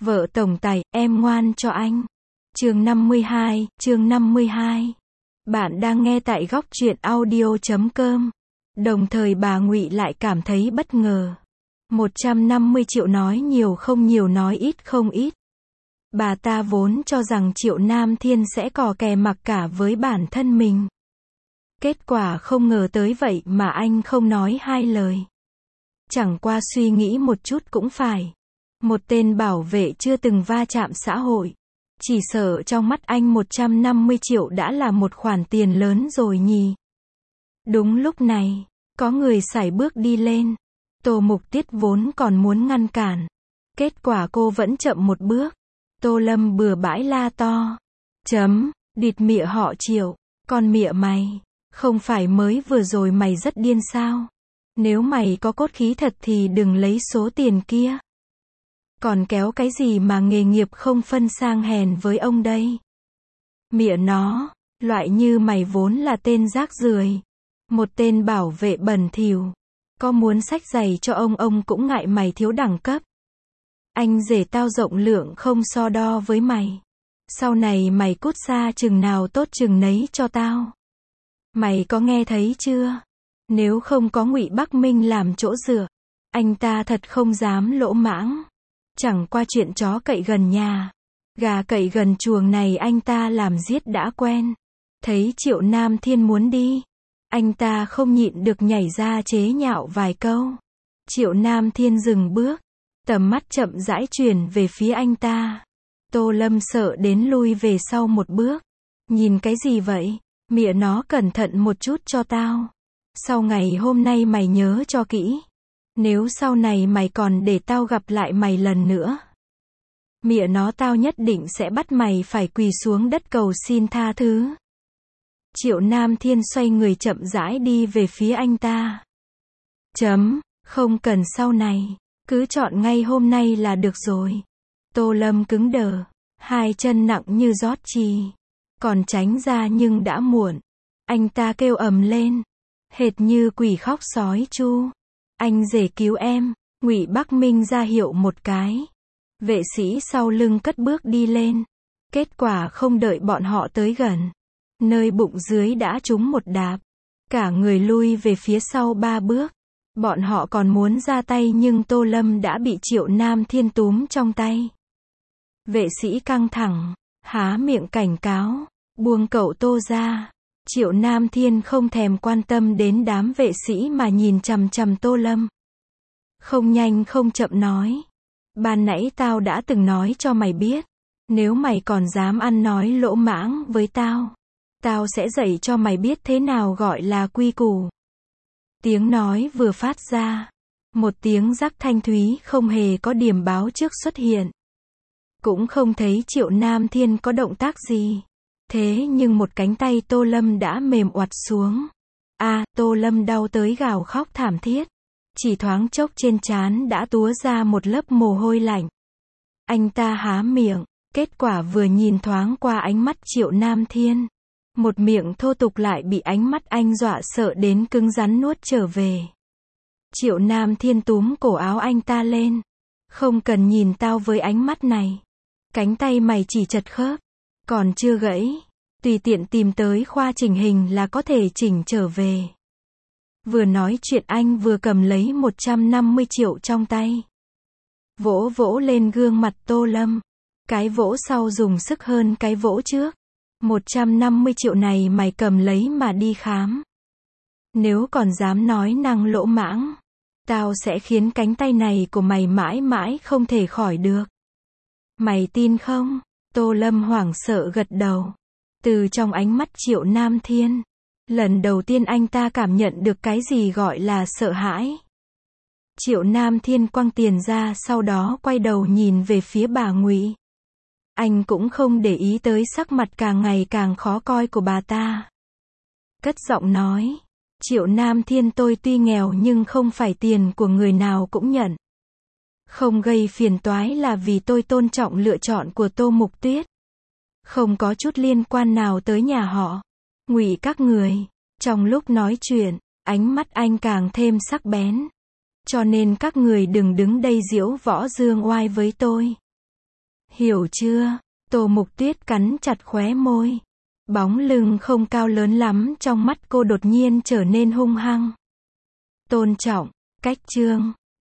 Vợ tổng tài, em ngoan cho anh. Chương 52. Bạn đang nghe tại góc truyện audio.com. Đồng thời bà Ngụy lại cảm thấy bất ngờ. 150 triệu nói nhiều không nhiều, nói ít không ít. Bà ta vốn cho rằng Triệu Nam Thiên sẽ cò kè mặc cả với bản thân mình. Kết quả không ngờ tới vậy mà anh không nói hai lời. Chẳng qua suy nghĩ một chút cũng phải. Một tên bảo vệ chưa từng va chạm xã hội. Chỉ sợ trong mắt anh 150 triệu đã là một khoản tiền lớn rồi nhỉ. Đúng lúc này, có người sải bước đi lên. Tô Mục Tiết vốn còn muốn ngăn cản. Kết quả cô vẫn chậm một bước. Tô Lâm bừa bãi la to. Địt mịa họ Triệu. Con mịa mày. Không phải mới vừa rồi mày rất điên sao? Nếu mày có cốt khí thật thì đừng lấy số tiền kia. Còn kéo cái gì mà nghề nghiệp không phân sang hèn với ông đây? Mịa nó, loại như mày vốn là tên rác rưởi. Một tên bảo vệ bẩn thỉu. Có muốn xách giày cho ông cũng ngại mày thiếu đẳng cấp. Anh rể tao rộng lượng không so đo với mày. Sau này mày cút xa chừng nào tốt chừng nấy cho tao. Mày có nghe thấy chưa? Nếu không có Ngụy Bắc Minh làm chỗ dựa, anh ta thật không dám lỗ mãng. Chẳng qua chuyện chó cậy gần nhà, gà cậy gần chuồng này anh ta làm giết đã quen. Thấy Triệu Nam Thiên muốn đi, anh ta không nhịn được nhảy ra chế nhạo vài câu. Triệu Nam Thiên dừng bước, tầm mắt chậm rãi chuyển về phía anh ta. Tô Lâm sợ đến lui về sau một bước. Nhìn cái gì vậy? Mịa nó, cẩn thận một chút cho tao. Sau ngày hôm nay mày nhớ cho kỹ. Nếu sau này mày còn để tao gặp lại mày lần nữa, mịa nó, tao nhất định sẽ bắt mày phải quỳ xuống đất cầu xin tha thứ. Triệu Nam Thiên xoay người chậm rãi đi về phía anh ta. Không cần sau này, cứ chọn ngay hôm nay là được rồi. Tô Lâm cứng đờ, hai chân nặng như rót chì. Còn tránh ra nhưng đã muộn. Anh ta kêu ầm lên, hệt như quỷ khóc sói chu. Anh rể cứu em. Ngụy Bắc Minh ra hiệu một cái. Vệ sĩ sau lưng cất bước đi lên. Kết quả không đợi bọn họ tới gần, nơi bụng dưới đã trúng một đạp. Cả người lui về phía sau 3 bước. Bọn họ còn muốn ra tay nhưng Tô Lâm đã bị Triệu Nam Thiên túm trong tay. Vệ sĩ căng thẳng, há miệng cảnh cáo, buông cậu Tô ra. Triệu Nam Thiên không thèm quan tâm đến đám vệ sĩ mà nhìn chằm chằm Tô Lâm. Không nhanh không chậm nói. Ban nãy tao đã từng nói cho mày biết. Nếu mày còn dám ăn nói lỗ mãng với tao, tao sẽ dạy cho mày biết thế nào gọi là quy củ. Tiếng nói vừa phát ra, một tiếng rắc thanh thúy không hề có điểm báo trước xuất hiện. Cũng không thấy Triệu Nam Thiên có động tác gì. Thế nhưng một cánh tay Tô Lâm đã mềm oặt xuống. Tô Lâm đau tới gào khóc thảm thiết. Chỉ thoáng chốc trên trán đã túa ra một lớp mồ hôi lạnh. Anh ta há miệng, kết quả vừa nhìn thoáng qua ánh mắt Triệu Nam Thiên. Một miệng thô tục lại bị ánh mắt anh dọa sợ đến cứng rắn nuốt trở về. Triệu Nam Thiên túm cổ áo anh ta lên. Không cần nhìn tao với ánh mắt này. Cánh tay mày chỉ chật khớp, còn chưa gãy. Tùy tiện tìm tới khoa chỉnh hình là có thể chỉnh trở về. Vừa nói chuyện anh vừa cầm lấy 150 triệu trong tay. Vỗ vỗ lên gương mặt Tô Lâm. Cái vỗ sau dùng sức hơn cái vỗ trước. 150 triệu này mày cầm lấy mà đi khám. Nếu còn dám nói năng lỗ mãng, tao sẽ khiến cánh tay này của mày mãi mãi không thể khỏi được. Mày tin không? Tô Lâm hoảng sợ gật đầu. Từ trong ánh mắt Triệu Nam Thiên, lần đầu tiên anh ta cảm nhận được cái gì gọi là sợ hãi. Triệu Nam Thiên quăng tiền ra, sau đó quay đầu nhìn về phía bà Ngụy. Anh cũng không để ý tới sắc mặt càng ngày càng khó coi của bà ta. Cất giọng nói, Triệu Nam Thiên, tôi tuy nghèo nhưng không phải tiền của người nào cũng nhận. Không gây phiền toái là vì tôi tôn trọng lựa chọn của Tô Mục Tuyết. Không có chút liên quan nào tới nhà họ Ngụy các người. Trong lúc nói chuyện, ánh mắt anh càng thêm sắc bén. Cho nên các người đừng đứng đây diễu võ dương oai với tôi. Hiểu chưa? Tô Mục Tuyết cắn chặt khóe môi. Bóng lưng không cao lớn lắm trong mắt cô đột nhiên trở nên hung hăng. Tôn trọng, cách chương.